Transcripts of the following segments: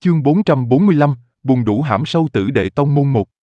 Chương 445, buồn đủ hãm sâu tử đệ tông môn 1.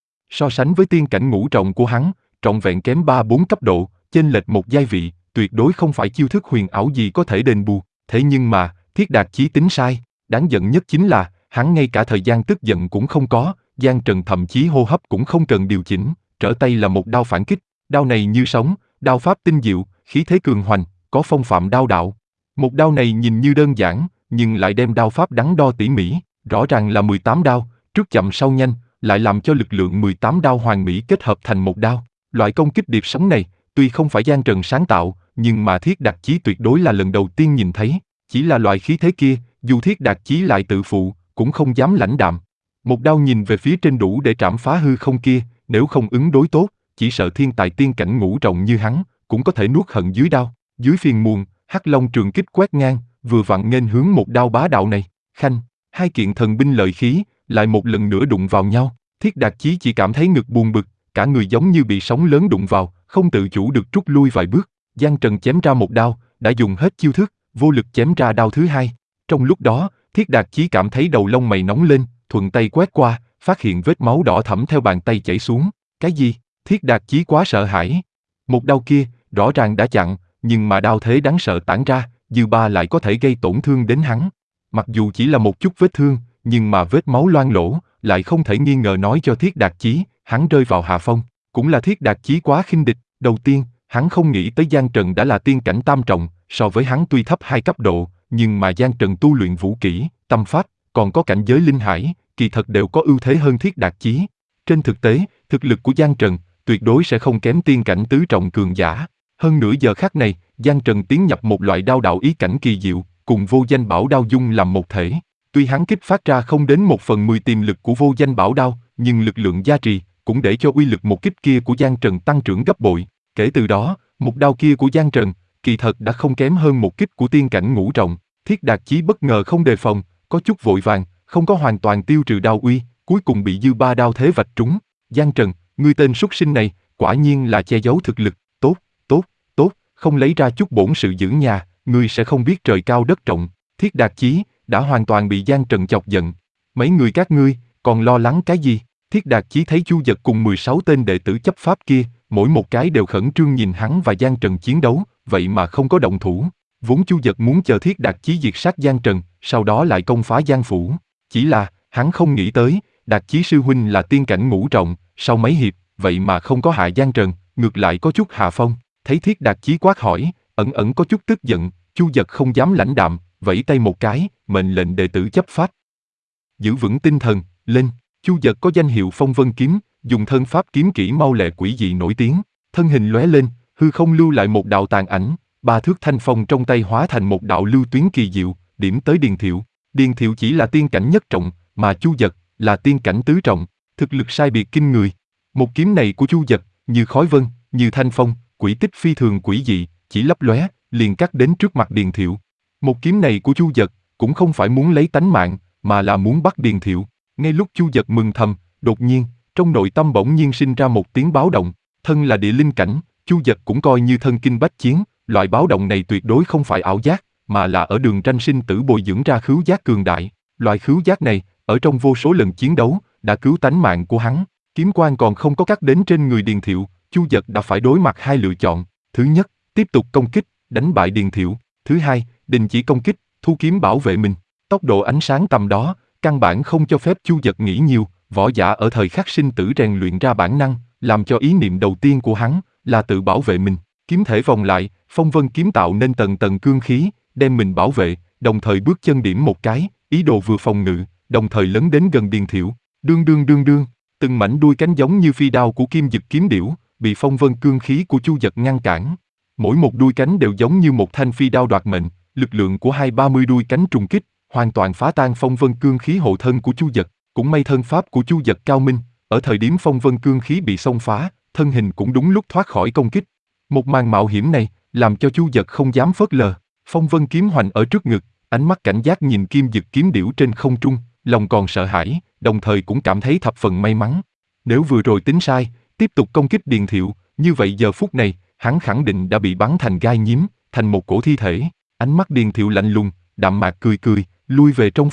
So sánh với tiên cảnh ngũ trọng của hắn, trọn vẹn kém 3-4 cấp độ, chênh lệch một giai vị, tuyệt đối không phải chiêu thức huyền ảo gì có thể đền bù. Thế nhưng mà, Thiết Đạt Chí tính sai, đáng giận nhất chính là, hắn ngay cả thời gian tức giận cũng không có, Giang Trần thậm chí hô hấp cũng không cần điều chỉnh, trở tay là một đao phản kích, đao này như sóng, đao pháp tinh diệu, khí thế cường hoành, có phong phạm đao đạo. Một đao này nhìn như đơn giản, nhưng lại đem đao pháp đắn đo tỉ mỉ, rõ ràng là 18 đao, trước chậm sau nhanh, lại làm cho lực lượng 18 đao hoàn mỹ kết hợp thành một đao. Loại công kích điệp sóng này, tuy không phải Giang Trần sáng tạo, nhưng mà Thiết Đạt Chí tuyệt đối là lần đầu tiên nhìn thấy. Chỉ là loại khí thế kia, dù Thiết Đạt Chí lại tự phụ, cũng không dám lãnh đạm. Một đao nhìn về phía trên đủ để trảm phá hư không kia, nếu không ứng đối tốt, chỉ sợ thiên tài tiên cảnh ngũ trọng như hắn, cũng có thể nuốt hận dưới đao. Dưới phiền muộn, Hắc Long trường kích quét ngang, vừa vặn nghênh hướng một đao bá đạo này. Khanh, hai kiện thần binh lợi khí, lại một lần nữa đụng vào nhau. Thiết Đạt Chí chỉ cảm thấy ngực buồn bực, cả người giống như bị sóng lớn đụng vào, không tự chủ được rút lui vài bước. Giang Trần chém ra một đao, đã dùng hết chiêu thức, vô lực chém ra đao thứ hai. Trong lúc đó, Thiết Đạt Chí cảm thấy đầu lông mày nóng lên, thuận tay quét qua, phát hiện vết máu đỏ thẫm theo bàn tay chảy xuống. Cái gì? Thiết Đạt Chí quá sợ hãi. Một đao kia, rõ ràng đã chặn, nhưng mà đao thế đáng sợ tản ra, dư ba lại có thể gây tổn thương đến hắn. Mặc dù chỉ là một chút vết thương, nhưng mà vết máu loang lỗ, lại không thể nghi ngờ nói cho Thiết Đạt Chí, hắn rơi vào hạ phong. Cũng là Thiết Đạt Chí quá khinh địch. Đầu tiên, hắn không nghĩ tới Giang Trần đã là tiên cảnh tam trọng, so với hắn tuy thấp 2 cấp độ, nhưng mà Giang Trần tu luyện vũ kỹ, tâm pháp, còn có cảnh giới linh hải, kỳ thật đều có ưu thế hơn Thiết Đạt Chí. Trên thực tế, thực lực của Giang Trần tuyệt đối sẽ không kém tiên cảnh tứ trọng cường giả. Hơn nữa giờ khắc này, Giang Trần tiến nhập một loại đao đạo ý cảnh kỳ diệu, cùng vô danh bảo đao dung làm một thể. Tuy hắn kích phát ra không đến 1/10 tiềm lực của vô danh bảo đao, nhưng lực lượng gia trì cũng để cho uy lực một kích kia của Giang Trần tăng trưởng gấp bội. Kể từ đó, một đao kia của Giang Trần, kỳ thật đã không kém hơn một kích của tiên cảnh ngũ trọng. Thiết Đạt Chí bất ngờ không đề phòng, có chút vội vàng, không có hoàn toàn tiêu trừ đao uy, cuối cùng bị dư ba đao thế vạch trúng. Giang Trần, ngươi tên súc sinh này, quả nhiên là che giấu thực lực. Tốt, tốt, tốt, không lấy ra chút bổn sự giữ nhà, ngươi sẽ không biết trời cao đất rộng. Thiết Đạt Chí đã hoàn toàn bị Giang Trần chọc giận. Mấy người các ngươi còn lo lắng cái gì? Thiết Đạt Chí thấy Chu Dật cùng 16 tên đệ tử chấp pháp kia, mỗi một cái đều khẩn trương nhìn hắn và Giang Trần chiến đấu, vậy mà không có động thủ. Vốn Chu Dật muốn chờ Thiết Đạt Chí diệt sát Giang Trần, sau đó lại công phá Giang phủ. Chỉ là, hắn không nghĩ tới, Đạt Chí sư huynh là tiên cảnh ngũ trọng, sau mấy hiệp, vậy mà không có hại Giang Trần, ngược lại có chút hạ phong. Thấy Thiết Đạt Chí quát hỏi, ẩn ẩn có chút tức giận, Chu Dật không dám lãnh đạm, vẫy tay một cái, mệnh lệnh đệ tử chấp pháp. Giữ vững tinh thần, lên. Chu Dật có danh hiệu Phong Vân Kiếm, dùng thân pháp kiếm kỹ mau lẹ quỷ dị nổi tiếng, thân hình lóe lên, hư không lưu lại một đạo tàn ảnh, 3 thước thanh phong trong tay hóa thành một đạo lưu tuyến kỳ diệu, điểm tới Điền Thiệu. Điền Thiệu chỉ là tiên cảnh nhất trọng, mà Chu Dật là tiên cảnh tứ trọng, thực lực sai biệt kinh người. Một kiếm này của Chu Dật, như khói vân, như thanh phong, quỷ tích phi thường quỷ dị, chỉ lấp lóe, liền cắt đến trước mặt Điền Thiệu. Một kiếm này của Chu Dật cũng không phải muốn lấy tánh mạng, mà là muốn bắt Điền Thiệu. Ngay lúc Chu Dật mừng thầm, đột nhiên, trong nội tâm bỗng nhiên sinh ra một tiếng báo động. Thân là địa linh cảnh, Chu Dật cũng coi như thân kinh bách chiến, loại báo động này tuyệt đối không phải ảo giác, mà là ở đường tranh sinh tử bồi dưỡng ra khứu giác cường đại. Loại khứu giác này, ở trong vô số lần chiến đấu, đã cứu tánh mạng của hắn. Kiếm quang còn không có cắt đến trên người Điền Thiệu, Chu Dật đã phải đối mặt hai lựa chọn. Thứ nhất, tiếp tục công kích, đánh bại Điền Thiệu. Thứ hai, đình chỉ công kích, thu kiếm bảo vệ mình. Tốc độ ánh sáng tầm đó, căn bản không cho phép Chu Dật nghĩ nhiều. Võ giả ở thời khắc sinh tử rèn luyện ra bản năng, làm cho ý niệm đầu tiên của hắn là tự bảo vệ mình. Kiếm thể vòng lại, Phong Vân kiếm tạo nên tầng tầng cương khí, đem mình bảo vệ, đồng thời bước chân điểm một cái, ý đồ vừa phòng ngự, đồng thời lấn đến gần Điền Thiệu. Đương đương đương đương, từng mảnh đuôi cánh giống như phi đao của Kim Dực kiếm điểu, bị Phong Vân cương khí của Chu Dật ngăn cản. Mỗi một đuôi cánh đều giống như một thanh phi đao đoạt mệnh, lực lượng của 20-30 đuôi cánh trùng kích, hoàn toàn phá tan Phong Vân cương khí hộ thân của Chu Dật. Cũng may thân pháp của Chu Dật cao minh, ở thời điểm Phong Vân cương khí bị xông phá, thân hình cũng đúng lúc thoát khỏi công kích. Một màn mạo hiểm này, làm cho Chu Dật không dám phớt lờ. Phong Vân kiếm hoành ở trước ngực, ánh mắt cảnh giác nhìn Kim Dực kiếm điểu trên không trung, lòng còn sợ hãi, đồng thời cũng cảm thấy thập phần may mắn. Nếu vừa rồi tính sai, tiếp tục công kích Điền Thiệu, như vậy giờ phút này, hắn khẳng định đã bị bắn thành gai nhím, thành một cổ thi thể. Ánh mắt Điền Thiệu lạnh lùng, đạm mạc cười cười, lui về trong phòng.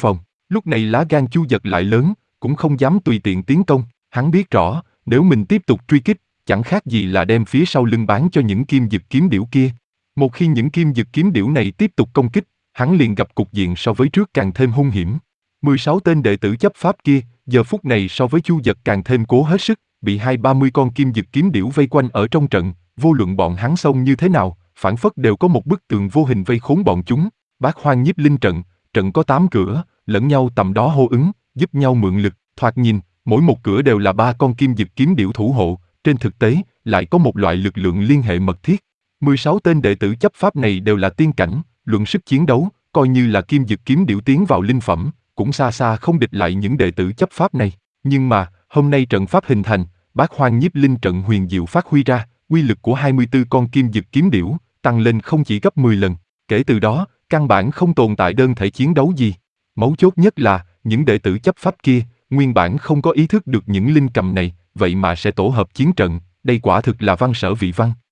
Lúc này lá gan Chu Dật lại lớn, cũng không dám tùy tiện tiến công, hắn biết rõ, nếu mình tiếp tục truy kích, chẳng khác gì là đem phía sau lưng bán cho những kim dực kiếm điểu kia. Một khi những kim dực kiếm điểu này tiếp tục công kích, hắn liền gặp cục diện so với trước càng thêm hung hiểm. 16 tên đệ tử chấp pháp kia, giờ phút này so với Chu Dật càng thêm cố hết sức, bị 20-30 con kim dực kiếm điểu vây quanh ở trong trận, vô luận bọn hắn xông như thế nào, phảng phất đều có một bức tường vô hình vây khốn bọn chúng. Bát Hoang Nhiếp Linh trận, trận có 8 cửa, lẫn nhau tầm đó hô ứng, giúp nhau mượn lực, thoạt nhìn, mỗi một cửa đều là 3 con kim dực kiếm điểu thủ hộ, trên thực tế, lại có một loại lực lượng liên hệ mật thiết. 16 tên đệ tử chấp pháp này đều là tiên cảnh, luận sức chiến đấu, coi như là kim dực kiếm điểu tiến vào linh phẩm, cũng xa xa không địch lại những đệ tử chấp pháp này. Nhưng mà, hôm nay trận pháp hình thành, Bát Hoang Nhiếp Linh trận huyền diệu phát huy ra, uy lực của 24 con kim dực kiếm điểu tăng lên không chỉ gấp 10 lần. Kể từ đó, căn bản không tồn tại đơn thể chiến đấu gì. Mấu chốt nhất là, những đệ tử chấp pháp kia, nguyên bản không có ý thức được những linh cầm này, vậy mà sẽ tổ hợp chiến trận, đây quả thực là văn sở vị văn.